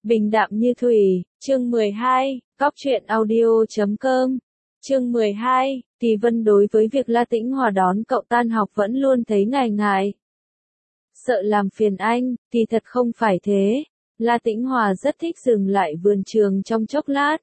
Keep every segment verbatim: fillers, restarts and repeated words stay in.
Bình đạm như thủy, chương mười hai, Cóc truyện audio chấm com. Chương mười hai, Kỳ Vân đối với việc La Tĩnh Hòa đón cậu tan học vẫn luôn thấy ngại ngại. Sợ làm phiền anh, thì thật không phải thế. La Tĩnh Hòa rất thích dừng lại vườn trường trong chốc lát.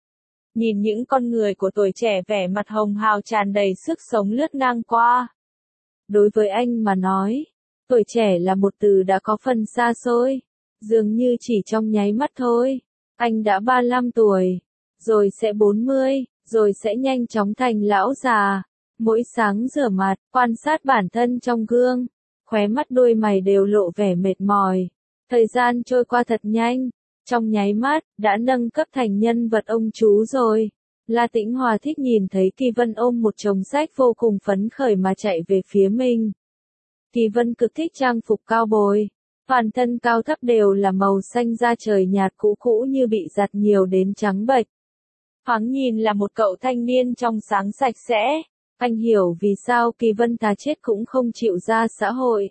Nhìn những con người của tuổi trẻ vẻ mặt hồng hào tràn đầy sức sống lướt ngang qua. Đối với anh mà nói, tuổi trẻ là một từ đã có phần xa xôi. Dường như chỉ trong nháy mắt thôi, anh đã ba mươi lăm tuổi, rồi sẽ bốn mươi, rồi sẽ nhanh chóng thành lão già. Mỗi sáng rửa mặt, quan sát bản thân trong gương, khóe mắt đôi mày đều lộ vẻ mệt mỏi. Thời gian trôi qua thật nhanh, trong nháy mắt, đã nâng cấp thành nhân vật ông chú rồi. La Tĩnh Hòa thích nhìn thấy Kỳ Vân ôm một chồng sách vô cùng phấn khởi mà chạy về phía mình. Kỳ Vân cực thích trang phục cao bồi. Toàn thân cao thấp đều là màu xanh da trời nhạt cũ cũ như bị giặt nhiều đến trắng bệch. Thoáng nhìn là một cậu thanh niên trong sáng sạch sẽ. Anh hiểu vì sao Kỳ Vân thà chết cũng không chịu ra xã hội.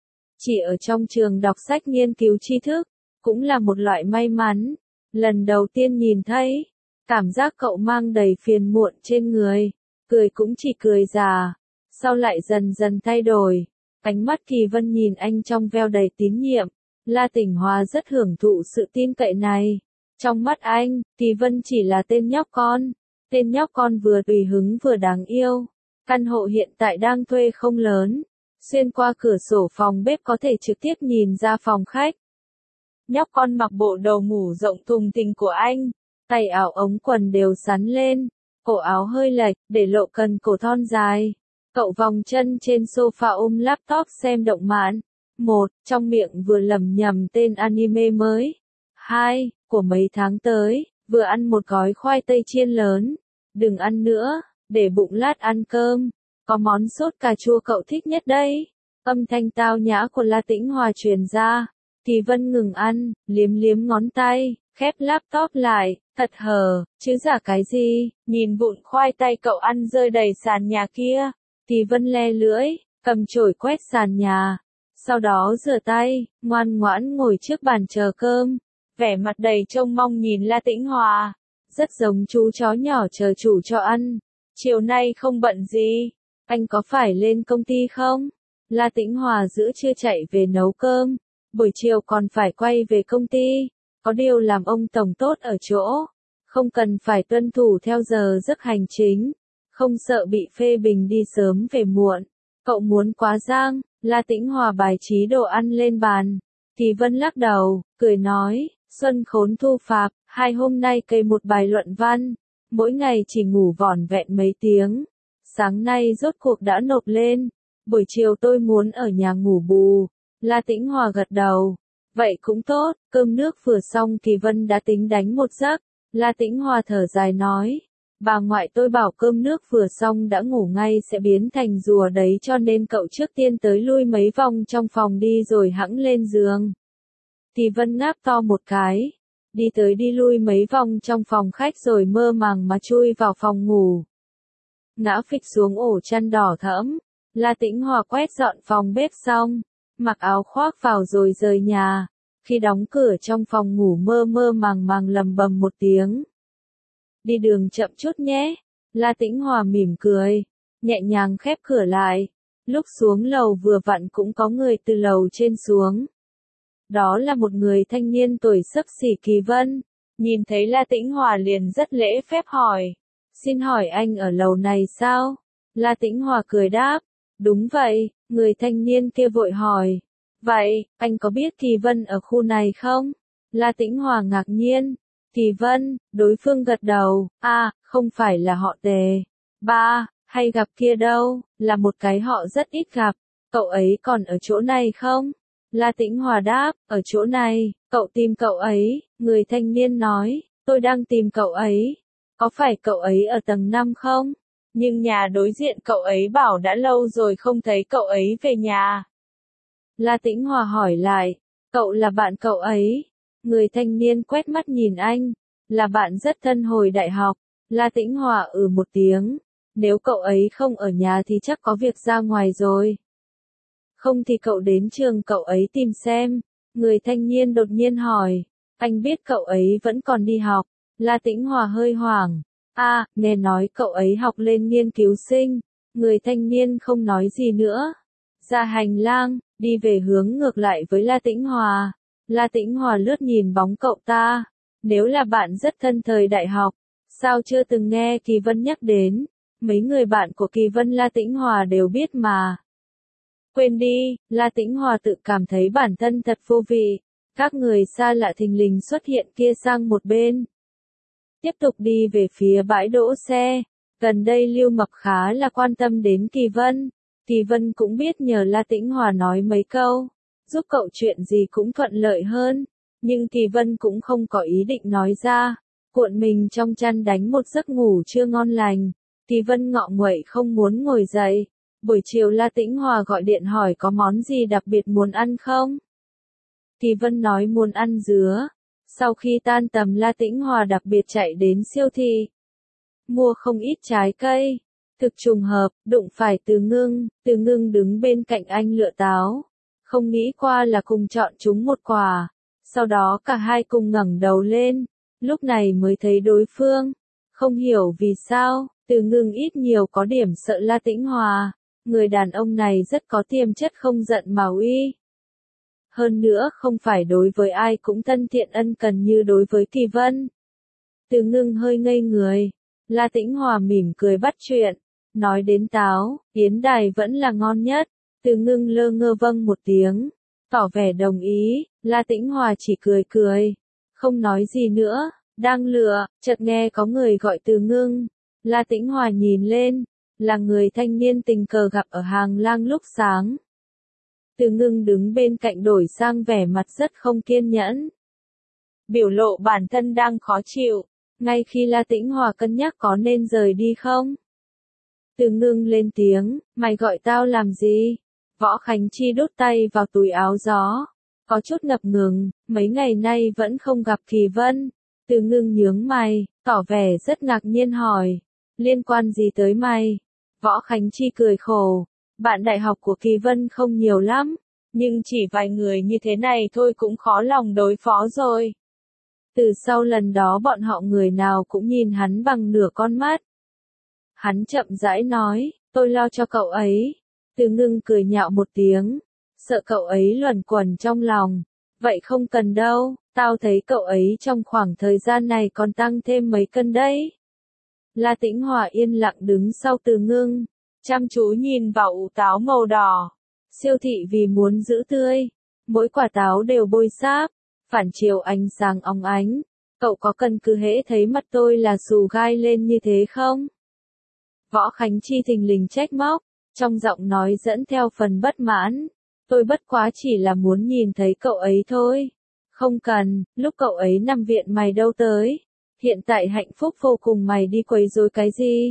Chỉ ở trong trường đọc sách nghiên cứu tri thức, cũng là một loại may mắn. Lần đầu tiên nhìn thấy, cảm giác cậu mang đầy phiền muộn trên người, cười cũng chỉ cười già, sau lại dần dần thay đổi. Ánh mắt Kỳ Vân nhìn anh trong veo đầy tín nhiệm, La Tĩnh Hòa rất hưởng thụ sự tin cậy này. Trong mắt anh, Kỳ Vân chỉ là tên nhóc con, tên nhóc con vừa tùy hứng vừa đáng yêu. Căn hộ hiện tại đang thuê không lớn, xuyên qua cửa sổ phòng bếp có thể trực tiếp nhìn ra phòng khách. Nhóc con mặc bộ đồ ngủ rộng thùng thình của anh, tay áo ống quần đều xắn lên, cổ áo hơi lệch, để lộ cần cổ thon dài. Cậu vòng chân trên sofa ôm laptop xem động漫. Một, trong miệng vừa lẩm nhẩm tên anime mới. Hai, của mấy tháng tới, vừa ăn một gói khoai tây chiên lớn. Đừng ăn nữa, để bụng lát ăn cơm. Có món sốt cà chua cậu thích nhất đấy. Âm thanh tao nhã của La Tĩnh Hòa truyền ra. Kỳ Vân ngừng ăn, liếm liếm ngón tay, khép laptop lại, thật hờ, chứ giả cái gì, nhìn vụn khoai tây cậu ăn rơi đầy sàn nhà kia. Kỳ Vân le lưỡi, cầm chổi quét sàn nhà, sau đó rửa tay, ngoan ngoãn ngồi trước bàn chờ cơm, vẻ mặt đầy trông mong nhìn La Tĩnh Hòa, rất giống chú chó nhỏ chờ chủ cho ăn. Chiều nay không bận gì, anh có phải lên công ty không? La Tĩnh Hòa giữa trưa chạy về nấu cơm, buổi chiều còn phải quay về công ty, có điều làm ông tổng tốt ở chỗ, không cần phải tuân thủ theo giờ giấc hành chính. Không sợ bị phê bình đi sớm về muộn. Cậu muốn quá giang, La Tĩnh Hòa bài trí đồ ăn lên bàn. Kỳ Vân lắc đầu, cười nói, Xuân khốn thu phạt, hai hôm nay cây một bài luận văn. Mỗi ngày chỉ ngủ vỏn vẹn mấy tiếng. Sáng nay rốt cuộc đã nộp lên. Buổi chiều tôi muốn ở nhà ngủ bù. La Tĩnh Hòa gật đầu. Vậy cũng tốt, cơm nước vừa xong Kỳ Vân đã tính đánh một giấc. La Tĩnh Hòa thở dài nói. Bà ngoại tôi bảo cơm nước vừa xong đã ngủ ngay sẽ biến thành rùa đấy cho nên cậu trước tiên tới lui mấy vòng trong phòng đi rồi hẵng lên giường. Kỳ Vân ngáp to một cái, đi tới đi lui mấy vòng trong phòng khách rồi mơ màng mà chui vào phòng ngủ. Ngã phịch xuống ổ chăn đỏ thẫm, La Tĩnh Hòa quét dọn phòng bếp xong, mặc áo khoác vào rồi rời nhà. Khi đóng cửa trong phòng ngủ mơ mơ màng màng lầm bầm một tiếng. Đi đường chậm chút nhé. La Tĩnh Hòa mỉm cười, nhẹ nhàng khép cửa lại. Lúc xuống lầu vừa vặn cũng có người từ lầu trên xuống. Đó là một người thanh niên tuổi xấp xỉ Kỳ Vân. Nhìn thấy La Tĩnh Hòa liền rất lễ phép hỏi. Xin hỏi anh ở lầu này sao? La Tĩnh Hòa cười đáp. Đúng vậy, người thanh niên kia vội hỏi. Vậy, anh có biết Kỳ Vân ở khu này không? La Tĩnh Hòa ngạc nhiên. Kỳ Vân, đối phương gật đầu, à, không phải là họ Tề. Ba, hay gặp kia đâu, là một cái họ rất ít gặp. Cậu ấy còn ở chỗ này không? La Tĩnh Hòa đáp, ở chỗ này, cậu tìm cậu ấy. Người thanh niên nói, tôi đang tìm cậu ấy. Có phải cậu ấy ở tầng năm không? Nhưng nhà đối diện cậu ấy bảo đã lâu rồi không thấy cậu ấy về nhà. La Tĩnh Hòa hỏi lại, cậu là bạn cậu ấy? Người thanh niên quét mắt nhìn anh, là bạn rất thân hồi đại học. La Tĩnh Hòa ừ một tiếng, nếu cậu ấy không ở nhà thì chắc có việc ra ngoài rồi. Không thì cậu đến trường cậu ấy tìm xem. Người thanh niên đột nhiên hỏi, Anh biết cậu ấy vẫn còn đi học. La Tĩnh Hòa hơi hoảng. À, nghe nói cậu ấy học lên nghiên cứu sinh. Người thanh niên không nói gì nữa. Ra hành lang, đi về hướng ngược lại với La Tĩnh Hòa. La Tĩnh Hòa lướt nhìn bóng cậu ta. Nếu là bạn rất thân thời đại học, sao chưa từng nghe Kỳ Vân nhắc đến? Mấy người bạn của Kỳ Vân La Tĩnh Hòa đều biết mà. Quên đi, La Tĩnh Hòa tự cảm thấy bản thân thật vô vị. Các người xa lạ thình lình xuất hiện kia sang một bên. Tiếp tục đi về phía bãi đỗ xe. Gần đây Lưu Mập khá là quan tâm đến Kỳ Vân. Kỳ Vân cũng biết nhờ La Tĩnh Hòa nói mấy câu, giúp cậu chuyện gì cũng thuận lợi hơn. Nhưng Kỳ Vân cũng không có ý định nói ra. Cuộn mình trong chăn đánh một giấc ngủ chưa ngon lành. Kỳ Vân ngọ nguậy không muốn ngồi dậy. Buổi chiều La Tĩnh Hòa gọi điện hỏi có món gì đặc biệt muốn ăn không? Kỳ Vân nói muốn ăn dứa. Sau khi tan tầm La Tĩnh Hòa đặc biệt chạy đến siêu thị. Mua không ít trái cây. Thực trùng hợp, đụng phải Từ Ngưng. Từ Ngưng đứng bên cạnh anh lựa táo. Không nghĩ qua là cùng chọn chúng một quả. Sau đó cả hai cùng ngẩng đầu lên. Lúc này mới thấy đối phương. Không hiểu vì sao, Từ Ngưng ít nhiều có điểm sợ La Tĩnh Hòa. Người đàn ông này rất có tiềm chất không giận mà uy. Hơn nữa không phải đối với ai cũng thân thiện ân cần như đối với Kỳ Vân. Từ Ngưng hơi ngây người. La Tĩnh Hòa mỉm cười bắt chuyện. Nói đến táo, Yến Đài vẫn là ngon nhất. Từ Ngưng lơ ngơ vâng một tiếng. Tỏ vẻ đồng ý. La Tĩnh Hòa chỉ cười cười. Không nói gì nữa. Đang lựa, chợt nghe có người gọi Từ Ngưng. La Tĩnh Hòa nhìn lên. Là người thanh niên tình cờ gặp ở hàng lang lúc sáng. Từ Ngưng đứng bên cạnh đổi sang vẻ mặt rất không kiên nhẫn. Biểu lộ bản thân đang khó chịu. Ngay khi La Tĩnh Hòa cân nhắc có nên rời đi không? Từ Ngưng lên tiếng, mày gọi tao làm gì? Võ Khánh Chi đút tay vào túi áo gió. Có chút ngập ngừng, mấy ngày nay vẫn không gặp Kỳ Vân. Từ Ngưng nhướng mày, tỏ vẻ rất ngạc nhiên hỏi. Liên quan gì tới mày? Võ Khánh Chi cười khổ. Bạn đại học của Kỳ Vân không nhiều lắm. Nhưng chỉ vài người như thế này thôi cũng khó lòng đối phó rồi. Từ sau lần đó bọn họ người nào cũng nhìn hắn bằng nửa con mắt. Hắn chậm rãi nói, tôi lo cho cậu ấy. Từ Ngưng cười nhạo một tiếng. Sợ cậu ấy luẩn quẩn trong lòng. Vậy không cần đâu, tao thấy cậu ấy trong khoảng thời gian này còn tăng thêm mấy cân đấy. La Tĩnh Hòa yên lặng đứng sau Từ Ngưng. Chăm chú nhìn vào ủ táo màu đỏ. Siêu thị vì muốn giữ tươi. Mỗi quả táo đều bôi sáp. Phản chiếu ánh sáng óng ánh. Cậu có cần cứ hễ thấy mặt tôi là xù gai lên như thế không? Võ Khánh Chi thình lình trách móc. Trong giọng nói dẫn theo phần bất mãn. Tôi bất quá chỉ là muốn nhìn thấy cậu ấy thôi. Không cần, lúc cậu ấy nằm viện mày đâu tới. Hiện tại hạnh phúc vô cùng mày đi quấy rối cái gì?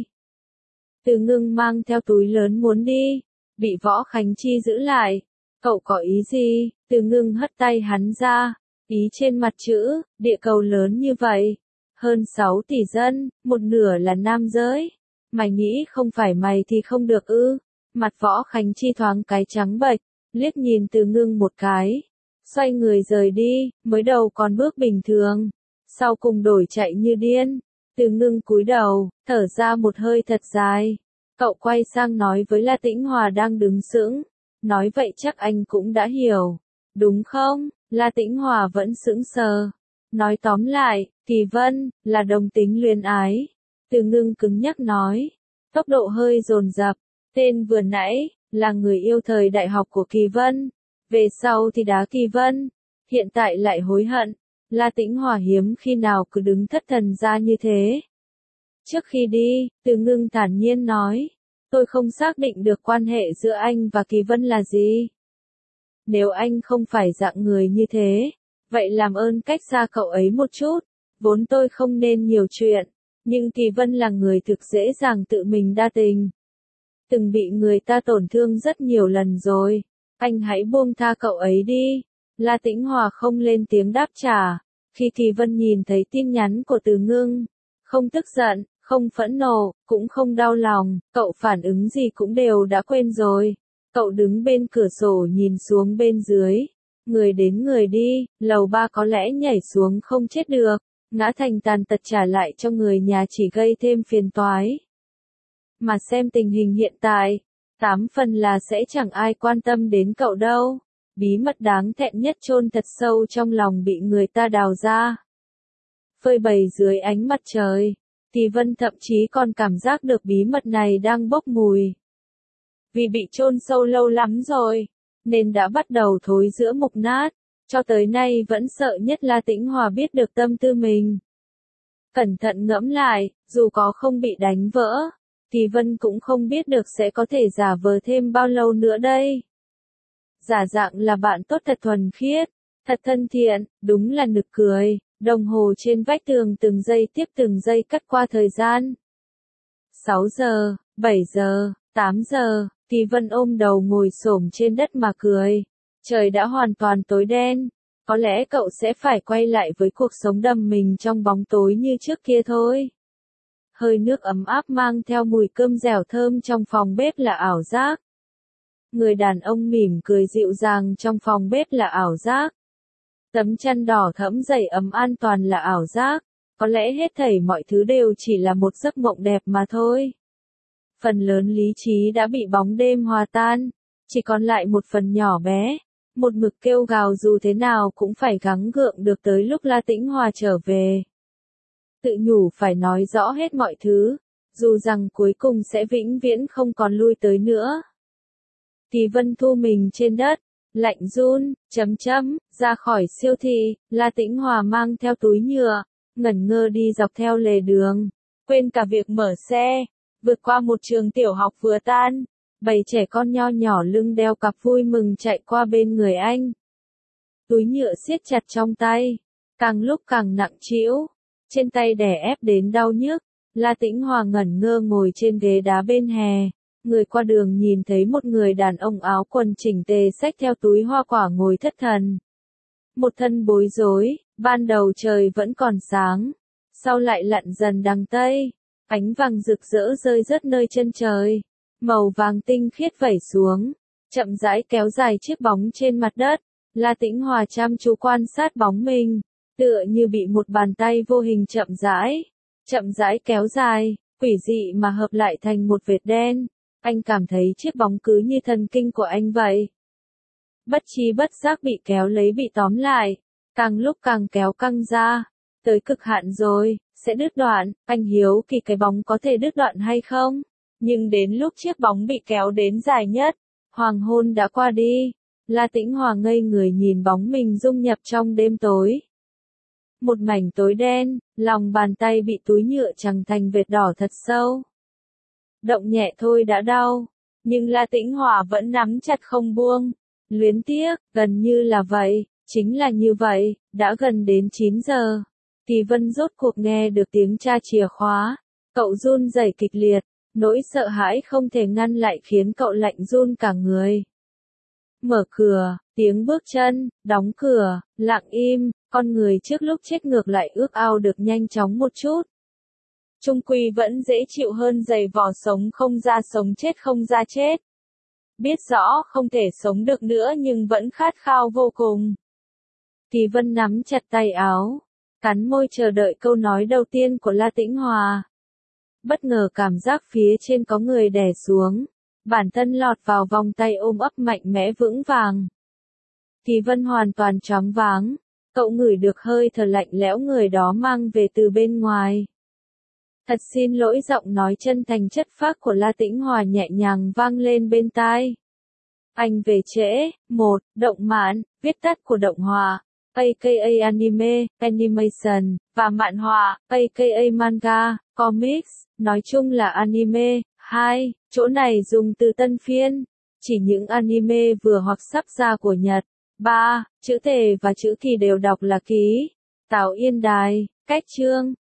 Từ Ngưng mang theo túi lớn muốn đi. Bị Võ Khánh Chi giữ lại. Cậu có ý gì? Từ Ngưng hất tay hắn ra. Ý trên mặt chữ, địa cầu lớn như vậy. Hơn sáu tỷ dân, một nửa là nam giới. Mày nghĩ không phải mày thì không được ư. Mặt Võ Khánh Chi thoáng cái trắng bệch, liếc nhìn Từ Ngưng một cái. Xoay người rời đi, mới đầu còn bước bình thường. Sau cùng đổi chạy như điên. Từ Ngưng cúi đầu, thở ra một hơi thật dài. Cậu quay sang nói với La Tĩnh Hòa đang đứng sững. Nói vậy chắc anh cũng đã hiểu. Đúng không? La Tĩnh Hòa vẫn sững sờ. Nói tóm lại, Kỳ Vân, là đồng tính luyến ái. Từ Ngưng cứng nhắc nói. Tốc độ hơi dồn dập. Tên vừa nãy, là người yêu thời đại học của Kỳ Vân. Về sau thì đá Kỳ Vân. Hiện tại lại hối hận. La Tĩnh Hòa hiếm khi nào cứ đứng thất thần ra như thế. Trước khi đi, Từ Ngưng thản nhiên nói. Tôi không xác định được quan hệ giữa anh và Kỳ Vân là gì. Nếu anh không phải dạng người như thế, vậy làm ơn cách xa cậu ấy một chút. Vốn tôi không nên nhiều chuyện. Nhưng Kỳ Vân là người thực dễ dàng tự mình đa tình. Từng bị người ta tổn thương rất nhiều lần rồi. Anh hãy buông tha cậu ấy đi. La Tĩnh Hòa không lên tiếng đáp trả. Khi Kỳ Vân nhìn thấy tin nhắn của Từ Ngưng, không tức giận, không phẫn nộ, cũng không đau lòng, cậu phản ứng gì cũng đều đã quên rồi. Cậu đứng bên cửa sổ nhìn xuống bên dưới. Người đến người đi, lầu ba có lẽ nhảy xuống không chết được, ngã thành tàn tật trả lại cho người nhà chỉ gây thêm phiền toái. Mà xem tình hình hiện tại, tám phần là sẽ chẳng ai quan tâm đến cậu đâu. Bí mật đáng thẹn nhất chôn thật sâu trong lòng bị người ta đào ra. Phơi bày dưới ánh mặt trời, Thì Vân thậm chí còn cảm giác được bí mật này đang bốc mùi. Vì bị chôn sâu lâu lắm rồi, nên đã bắt đầu thối rữa mục nát, cho tới nay vẫn sợ nhất La Tĩnh Hòa biết được tâm tư mình. Cẩn thận ngẫm lại, dù có không bị đánh vỡ, thì Vân cũng không biết được sẽ có thể giả vờ thêm bao lâu nữa đây. Giả dạng là bạn tốt thật thuần khiết, thật thân thiện, đúng là nực cười, đồng hồ trên vách tường từng giây tiếp từng giây cắt qua thời gian. sáu giờ, bảy giờ, tám giờ, thì Vân ôm đầu ngồi xổm trên đất mà cười. Trời đã hoàn toàn tối đen, có lẽ cậu sẽ phải quay lại với cuộc sống đầm mình trong bóng tối như trước kia thôi. Hơi nước ấm áp mang theo mùi cơm dẻo thơm trong phòng bếp là ảo giác. Người đàn ông mỉm cười dịu dàng trong phòng bếp là ảo giác. Tấm chăn đỏ thẫm dày ấm an toàn là ảo giác. Có lẽ hết thảy mọi thứ đều chỉ là một giấc mộng đẹp mà thôi. Phần lớn lý trí đã bị bóng đêm hòa tan, chỉ còn lại một phần nhỏ bé, một mực kêu gào dù thế nào cũng phải gắng gượng được tới lúc La Tĩnh Hòa trở về. Tự nhủ phải nói rõ hết mọi thứ, dù rằng cuối cùng sẽ vĩnh viễn không còn lui tới nữa. Thì Vân thu mình trên đất, lạnh run, chấm chấm, ra khỏi siêu thị, La Tĩnh Hòa mang theo túi nhựa, ngẩn ngơ đi dọc theo lề đường, quên cả việc mở xe, vượt qua một trường tiểu học vừa tan, bầy trẻ con nho nhỏ lưng đeo cặp vui mừng chạy qua bên người anh. Túi nhựa siết chặt trong tay, càng lúc càng nặng trĩu, trên tay đè ép đến đau nhức. La Tĩnh Hòa ngẩn ngơ ngồi trên ghế đá bên hè. Người qua đường nhìn thấy một người đàn ông áo quần chỉnh tề xách theo túi hoa quả ngồi thất thần. Một thân bối rối, ban đầu trời vẫn còn sáng, sau lại lặn dần đằng tây, ánh vàng rực rỡ rơi rớt nơi chân trời, màu vàng tinh khiết vẩy xuống, chậm rãi kéo dài chiếc bóng trên mặt đất. La Tĩnh Hòa chăm chú quan sát bóng mình, tựa như bị một bàn tay vô hình chậm rãi, chậm rãi kéo dài, quỷ dị mà hợp lại thành một vệt đen. Anh cảm thấy chiếc bóng cứ như thần kinh của anh vậy. Bất tri bất giác bị kéo lấy bị tóm lại, càng lúc càng kéo căng ra, tới cực hạn rồi, sẽ đứt đoạn. Anh hiếu kỳ cái bóng có thể đứt đoạn hay không, nhưng đến lúc chiếc bóng bị kéo đến dài nhất, hoàng hôn đã qua đi. La Tĩnh Hòa ngây người nhìn bóng mình dung nhập trong đêm tối. Một mảnh tối đen, lòng bàn tay bị túi nhựa chằng thành vệt đỏ thật sâu. Động nhẹ thôi đã đau, nhưng La Tĩnh Hòa vẫn nắm chặt không buông. Luyến tiếc, gần như là vậy, chính là như vậy. Đã gần đến chín giờ, Thì Vân rốt cuộc nghe được tiếng tra chìa khóa. Cậu run rẩy kịch liệt, nỗi sợ hãi không thể ngăn lại khiến cậu lạnh run cả người. Mở cửa, tiếng bước chân, đóng cửa, lặng im, con người trước lúc chết ngược lại ước ao được nhanh chóng một chút. Chung quy vẫn dễ chịu hơn giày vò sống không ra sống chết không ra chết. Biết rõ không thể sống được nữa nhưng vẫn khát khao vô cùng. Thì Vân nắm chặt tay áo, cắn môi chờ đợi câu nói đầu tiên của La Tĩnh Hòa. Bất ngờ cảm giác phía trên có người đè xuống, bản thân lọt vào vòng tay ôm ấp mạnh mẽ vững vàng. Thì Vân hoàn toàn choáng váng, cậu ngửi được hơi thở lạnh lẽo người đó mang về từ bên ngoài. Thật xin lỗi, giọng nói chân thành chất phác của La Tĩnh Hòa nhẹ nhàng vang lên bên tai. Anh về trễ. Một, động mạn, viết tắt của động họa, a ca a anime, animation, và mạn họa, a ca a manga, comics, nói chung là anime. Hai, chỗ này dùng từ tân phiên, chỉ những anime vừa hoặc sắp ra của Nhật. Ba, chữ tề và chữ kỳ đều đọc là ký. Tào Yên Đài, cách chương.